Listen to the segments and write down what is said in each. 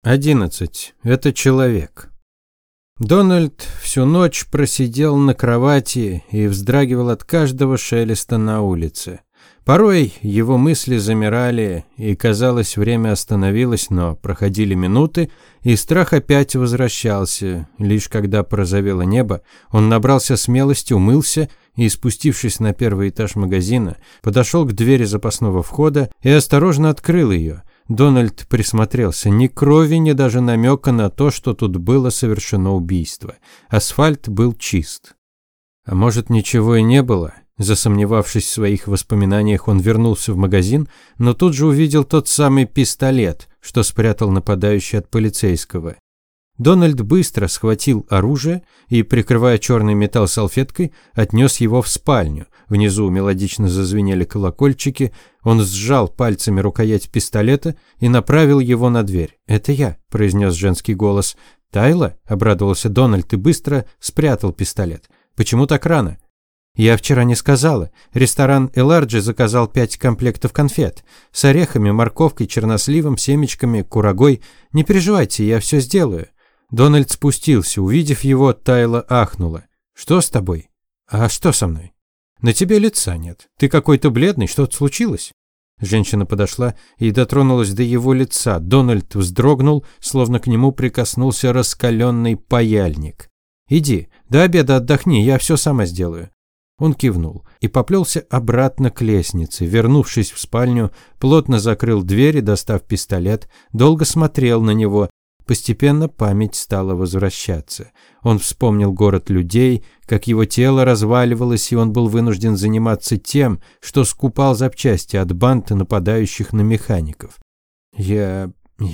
11. Это человек. Дональд всю ночь просидел на кровати и вздрагивал от каждого шелеста на улице. Порой его мысли замирали, и, казалось, время остановилось, но проходили минуты, и страх опять возвращался. Лишь когда порозовело небо, он набрался смелости, умылся и, спустившись на первый этаж магазина, подошел к двери запасного входа и осторожно открыл ее. Дональд присмотрелся. Ни крови, ни даже намека на то, что тут было совершено убийство. Асфальт был чист. А может, ничего и не было? Засомневавшись в своих воспоминаниях, он вернулся в магазин, но тут же увидел тот самый пистолет, что спрятал нападающий от полицейского. Дональд быстро схватил оружие и, прикрывая черный металл салфеткой, отнес его в спальню. Внизу мелодично зазвенели колокольчики. Он сжал пальцами рукоять пистолета и направил его на дверь. «Это я», – произнес женский голос. «Тайла?» – обрадовался Дональд и быстро спрятал пистолет. «Почему так рано?» «Я вчера не сказала. Ресторан Эларджи заказал 5 комплектов конфет. С орехами, морковкой, черносливом, семечками, курагой. Не переживайте, я все сделаю». Дональд спустился. Увидев его, Тайла ахнула. «Что с тобой?» «А что со мной?» «На тебе лица нет. Ты какой-то бледный. Что-то случилось?» Женщина подошла и дотронулась до его лица. Дональд вздрогнул, словно к нему прикоснулся раскаленный паяльник. «Иди, до обеда отдохни, я все сама сделаю». Он кивнул и поплелся обратно к лестнице. Вернувшись в спальню, плотно закрыл дверь и, достав пистолет, долго смотрел на него. Постепенно память стала возвращаться. Он вспомнил город людей, как его тело разваливалось, и он был вынужден заниматься тем, что скупал запчасти от банд, нападающих на механиков. Я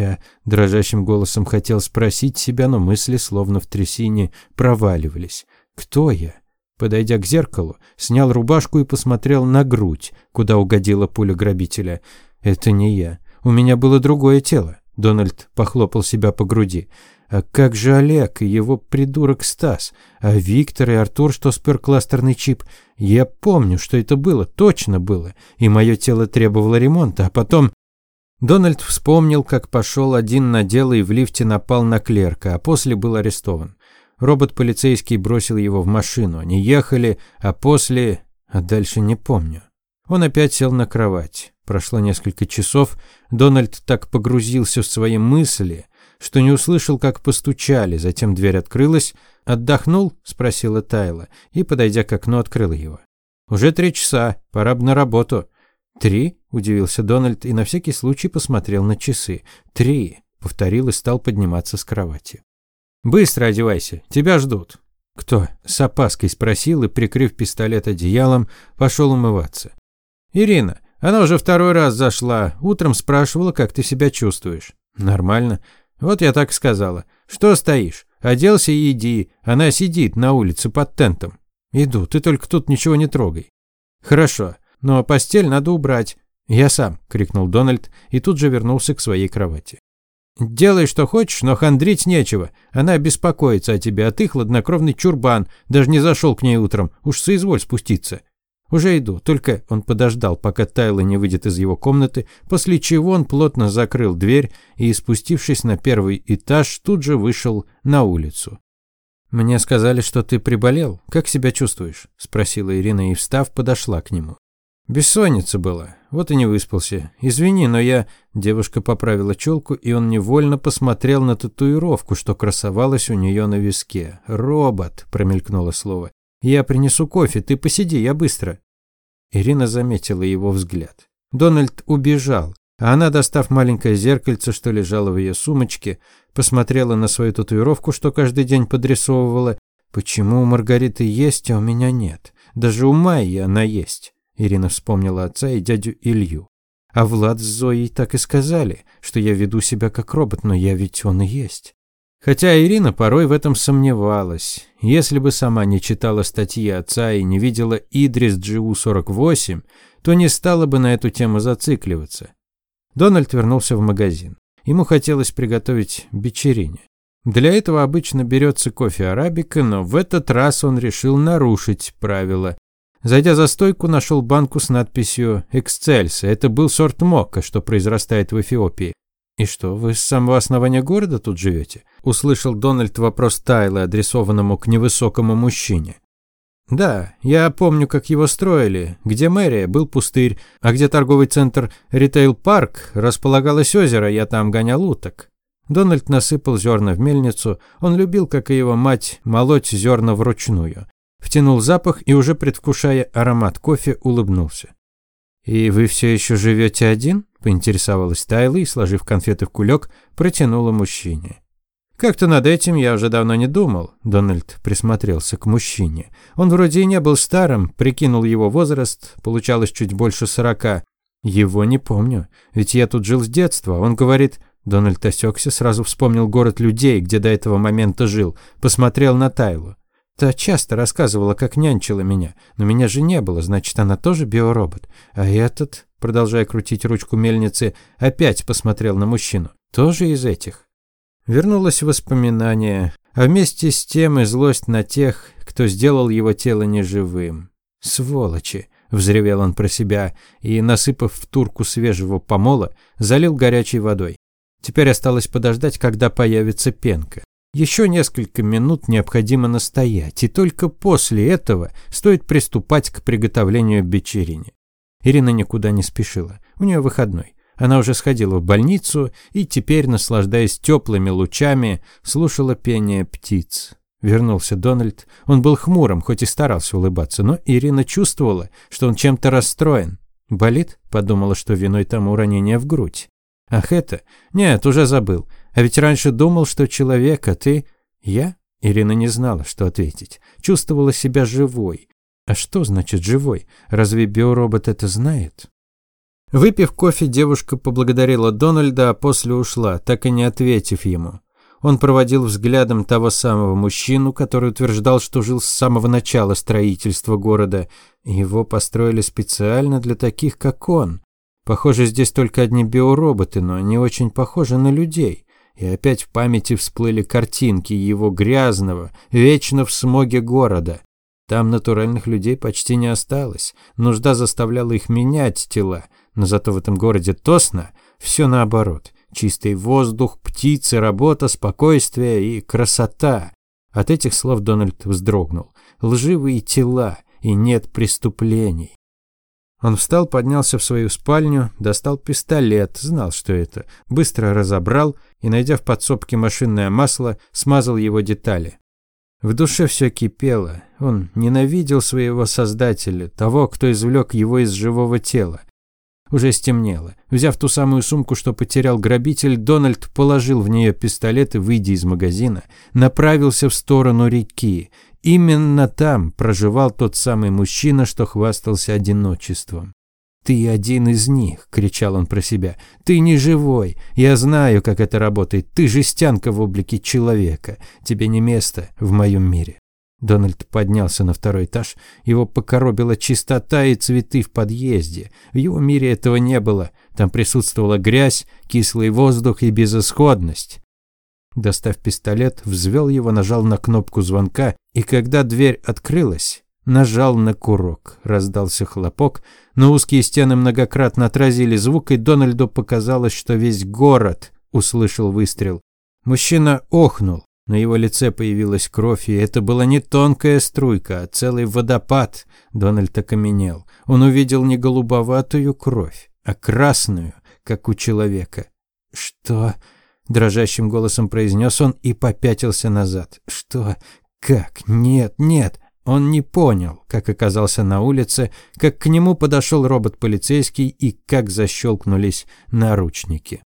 дрожащим голосом хотел спросить себя, но мысли, словно в трясине, проваливались. Кто я? Подойдя к зеркалу, снял рубашку и посмотрел на грудь, куда угодила пуля грабителя. Это не я. У меня было другое тело. Дональд похлопал себя по груди. А как же Олег и его придурок Стас? А Виктор и Артур, что спер кластерный чип? Я помню, что это было, точно было. И мое тело требовало ремонта, а потом... Дональд вспомнил, как пошел один на дело и в лифте напал на клерка, а после был арестован. Робот-полицейский бросил его в машину. Они ехали, а после... А дальше не помню. Он опять сел на кровать. Прошло несколько часов. Дональд так погрузился в свои мысли, что не услышал, как постучали. Затем дверь открылась. «Отдохнул?» – спросила Тайла. И, подойдя к окну, открыла его. «Уже 3 часа. Пора бы на работу». «3?» – удивился Дональд и на всякий случай посмотрел на часы. 3. – повторил и стал подниматься с кровати. «Быстро одевайся, тебя ждут». «Кто?» – с опаской спросил и, прикрыв пистолет одеялом, пошел умываться. «Ирина. Она уже 2-й раз зашла. Утром спрашивала, как ты себя чувствуешь». «Нормально». «Вот я так и сказала. Что стоишь? Оделся и иди. Она сидит на улице под тентом». «Иду. Ты только тут ничего не трогай». «Хорошо. Но постель надо убрать». «Я сам», – крикнул Дональд и тут же вернулся к своей кровати. «Делай, что хочешь, но хандрить нечего. Она беспокоится о тебе, а ты хладнокровный чурбан. Даже не зашел к ней утром. Уж соизволь спуститься». «Уже иду». Только он подождал, пока Тайла не выйдет из его комнаты, после чего он плотно закрыл дверь и, спустившись на 1-й этаж, тут же вышел на улицу. «Мне сказали, что ты приболел. Как себя чувствуешь?» – спросила Ирина и, встав, подошла к нему. «Бессонница была. Вот и не выспался. Извини, но я...» Девушка поправила челку, и он невольно посмотрел на татуировку, что красовалась у нее на виске. «Робот», – промелькнуло слово. «Я принесу кофе, ты посиди, я быстро». Ирина заметила его взгляд. Дональд убежал, а она, достав маленькое зеркальце, что лежало в ее сумочке, посмотрела на свою татуировку, что каждый день подрисовывала. «Почему у Маргариты есть, а у меня нет? Даже у Майи она есть». Ирина вспомнила отца и дядю Илью. А Влад с Зоей так и сказали, что я веду себя как робот, но я ведь он и есть. Хотя Ирина порой в этом сомневалась. Если бы сама не читала статьи отца и не видела Идрис GU48, то не стала бы на эту тему зацикливаться. Дональд вернулся в магазин. Ему хотелось приготовить вечерине. Для этого обычно берется кофе арабика, но в этот раз он решил нарушить правила. Зайдя за стойку, нашел банку с надписью «Эксцельса». Это был сорт мокко, что произрастает в Эфиопии. «И что, вы с самого основания города тут живете?» – услышал Дональд вопрос Тайлы, адресованному к невысокому мужчине. «Да, я помню, как его строили. Где мэрия, был пустырь, а где торговый центр «Ритейл-парк», располагалось озеро, я там гонял уток». Дональд насыпал зерна в мельницу. Он любил, как и его мать, молоть зерна вручную. Втянул запах и, уже предвкушая аромат кофе, улыбнулся. «И вы все еще живете один?» – поинтересовалась Тайла и, сложив конфеты в кулек, протянула мужчине. «Как-то над этим я уже давно не думал», – Дональд присмотрелся к мужчине. Он вроде и не был старым, прикинул его возраст, получалось чуть больше 40. «Его не помню, ведь я тут жил с детства», – он говорит. Дональд осекся, сразу вспомнил город людей, где до этого момента жил, посмотрел на Тайлу. Та часто рассказывала, как нянчила меня, но меня же не было, значит, она тоже биоробот. А этот, продолжая крутить ручку мельницы, опять посмотрел на мужчину. Тоже из этих. Вернулось воспоминание, а вместе с тем и злость на тех, кто сделал его тело неживым. «Сволочи!» – взревел он про себя и, насыпав в турку свежего помола, залил горячей водой. Теперь осталось подождать, когда появится пенка. Еще несколько минут необходимо настоять, и только после этого стоит приступать к приготовлению вечерини. Ирина никуда не спешила, у нее выходной. Она уже сходила в больницу и теперь, наслаждаясь теплыми лучами, слушала пение птиц. Вернулся Дональд. Он был хмурым, хоть и старался улыбаться, но Ирина чувствовала, что он чем-то расстроен. «Болит?» – подумала, что виной тому ранение в грудь. «Ах это? Нет, уже забыл. А ведь раньше думал, что человек, а ты...» «Я?» Ирина не знала, что ответить. Чувствовала себя живой. А что значит живой? Разве биоробот это знает? Выпив кофе, девушка поблагодарила Дональда, а после ушла, так и не ответив ему. Он проводил взглядом того самого мужчину, который утверждал, что жил с самого начала строительства города. Его построили специально для таких, как он. Похоже, здесь только одни биороботы, но они очень похожи на людей. И опять в памяти всплыли картинки его грязного, вечно в смоге города. Там натуральных людей почти не осталось. Нужда заставляла их менять тела. Но зато в этом городе Тосно все наоборот. Чистый воздух, птицы, работа, спокойствие и красота. От этих слов Дональд вздрогнул. Лживые тела, и нет преступлений. Он встал, поднялся в свою спальню, достал пистолет, знал, что это, быстро разобрал и, найдя в подсобке машинное масло, смазал его детали. В душе все кипело. Он ненавидел своего создателя, того, кто извлек его из живого тела. Уже стемнело. Взяв ту самую сумку, что потерял грабитель, Дональд положил в нее пистолет и, выйдя из магазина, направился в сторону реки. Именно там проживал тот самый мужчина, что хвастался одиночеством. «Ты один из них!» – кричал он про себя. «Ты не живой! Я знаю, как это работает! Ты жестянка в облике человека! Тебе не место в моем мире!» Дональд поднялся на второй этаж. Его покоробила чистота и цветы в подъезде. В его мире этого не было. Там присутствовала грязь, кислый воздух и безысходность. Достав пистолет, взвел его, нажал на кнопку звонка, и когда дверь открылась, нажал на курок. Раздался хлопок, но узкие стены многократно отразили звук, и Дональду показалось, что весь город услышал выстрел. Мужчина охнул. На его лице появилась кровь, и это была не тонкая струйка, а целый водопад. Дональд окаменел. Он увидел не голубоватую кровь, а красную, как у человека. «Что?» – дрожащим голосом произнес он и попятился назад. «Что? Как? Нет, нет!» Он не понял, как оказался на улице, как к нему подошел робот-полицейский и как защелкнулись наручники.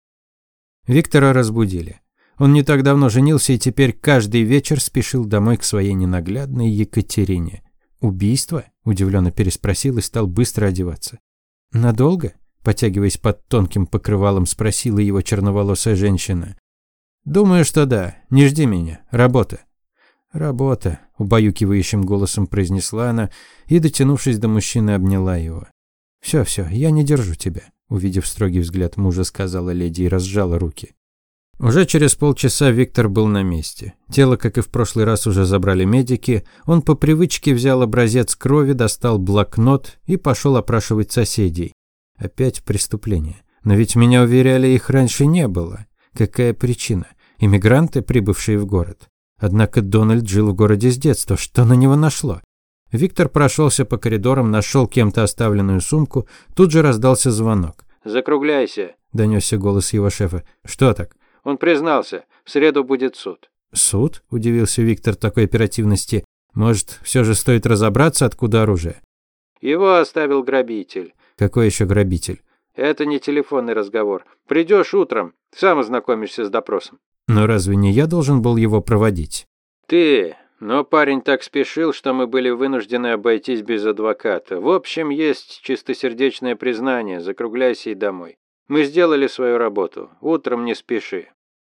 Виктора разбудили. Он не так давно женился и теперь каждый вечер спешил домой к своей ненаглядной Екатерине. «Убийство?» – удивленно переспросил и стал быстро одеваться. «Надолго?» – потягиваясь под тонким покрывалом, спросила его черноволосая женщина. «Думаю, что да. Не жди меня. Работа». «Работа», – убаюкивающим голосом произнесла она и, дотянувшись до мужчины, обняла его. «Все, я не держу тебя», – увидев строгий взгляд мужа, сказала леди и разжала руки. Уже через полчаса Виктор был на месте. Тело, как и в прошлый раз, уже забрали медики. Он по привычке взял образец крови, достал блокнот и пошел опрашивать соседей. Опять преступление. Но ведь меня уверяли, их раньше не было. Какая причина? Иммигранты, прибывшие в город. Однако Дональд жил в городе с детства. Что на него нашло? Виктор прошелся по коридорам, нашел кем-то оставленную сумку. Тут же раздался звонок. «Закругляйся», – донесся голос его шефа. «Что так?» «Он признался. В среду будет суд». «Суд?» – удивился Виктор такой оперативности. «Может, все же стоит разобраться, откуда оружие?» «Его оставил грабитель». «Какой еще грабитель?» «Это не телефонный разговор. Придешь утром, сам ознакомишься с допросом». «Но разве не я должен был его проводить?» «Ты. Но парень так спешил, что мы были вынуждены обойтись без адвоката. В общем, есть чистосердечное признание. Закругляйся и домой. Мы сделали свою работу. Утром не спеши».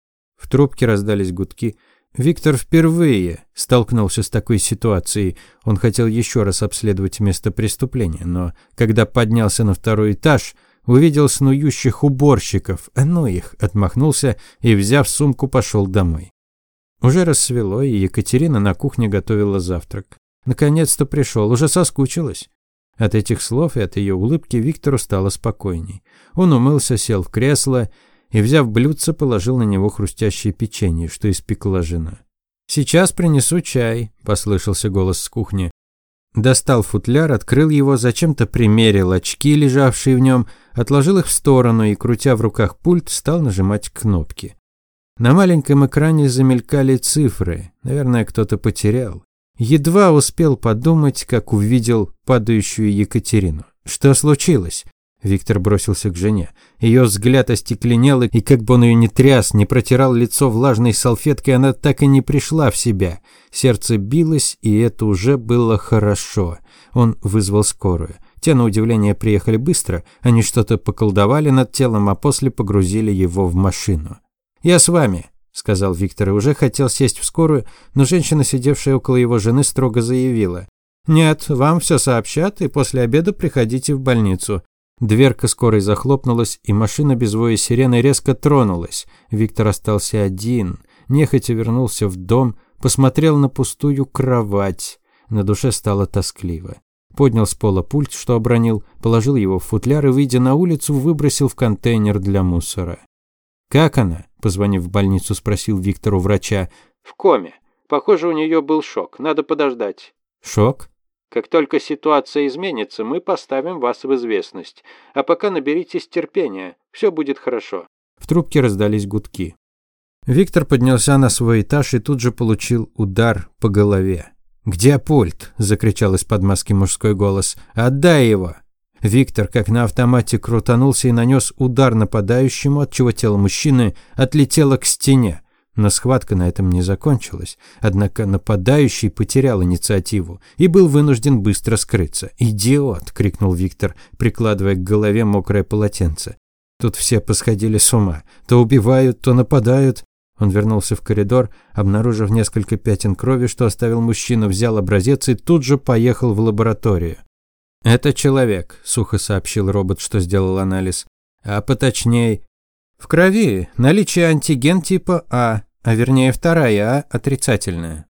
В трубке раздались гудки. Виктор впервые столкнулся с такой ситуацией. Он хотел еще раз обследовать место преступления, но когда поднялся на второй этаж, увидел снующих уборщиков. Ну их, отмахнулся и, взяв сумку, пошел домой. Уже рассвело, и Екатерина на кухне готовила завтрак. Наконец-то пришел, уже соскучилась. От этих слов и от ее улыбки Виктору стало спокойней. Он умылся, сел в кресло и, взяв блюдце, положил на него хрустящее печенье, что испекла жена. «Сейчас принесу чай», – послышался голос с кухни. Достал футляр, открыл его, зачем-то примерил очки, лежавшие в нем, отложил их в сторону и, крутя в руках пульт, стал нажимать кнопки. На маленьком экране замелькали цифры. Наверное, кто-то потерял. Едва успел подумать, как увидел падающую Екатерину. Что случилось? Виктор бросился к жене. Ее взгляд остекленел, и как бы он ее ни тряс, не протирал лицо влажной салфеткой, она так и не пришла в себя. Сердце билось, и это уже было хорошо. Он вызвал скорую. Те, на удивление, приехали быстро. Они что-то поколдовали над телом, а после погрузили его в машину. «Я с вами», – сказал Виктор, и уже хотел сесть в скорую, но женщина, сидевшая около его жены, строго заявила: «Нет, вам все сообщат, и после обеда приходите в больницу». Дверка скорой захлопнулась, и машина без воя сирены резко тронулась. Виктор остался один, нехотя вернулся в дом, посмотрел на пустую кровать. На душе стало тоскливо. Поднял с пола пульт, что обронил, положил его в футляр и, выйдя на улицу, выбросил в контейнер для мусора. «Как она?» – позвонив в больницу, спросил Виктор у врача. «В коме. Похоже, у нее был шок. Надо подождать». «Шок?» «Как только ситуация изменится, мы поставим вас в известность. А пока наберитесь терпения. Все будет хорошо». В трубке раздались гудки. Виктор поднялся на свой этаж и тут же получил удар по голове. «Где пульт?» – закричал из-под маски мужской голос. «Отдай его!» Виктор, как на автомате, крутанулся и нанес удар нападающему, отчего тело мужчины отлетело к стене. Но схватка на этом не закончилась. Однако нападающий потерял инициативу и был вынужден быстро скрыться. «Идиот!» – крикнул Виктор, прикладывая к голове мокрое полотенце. Тут все посходили с ума. То убивают, то нападают. Он вернулся в коридор, обнаружив несколько пятен крови, что оставил мужчина, взял образец и тут же поехал в лабораторию. «Это человек», – сухо сообщил робот, что сделал анализ. «А поточнее, в крови наличие антиген типа А вернее вторая А отрицательная».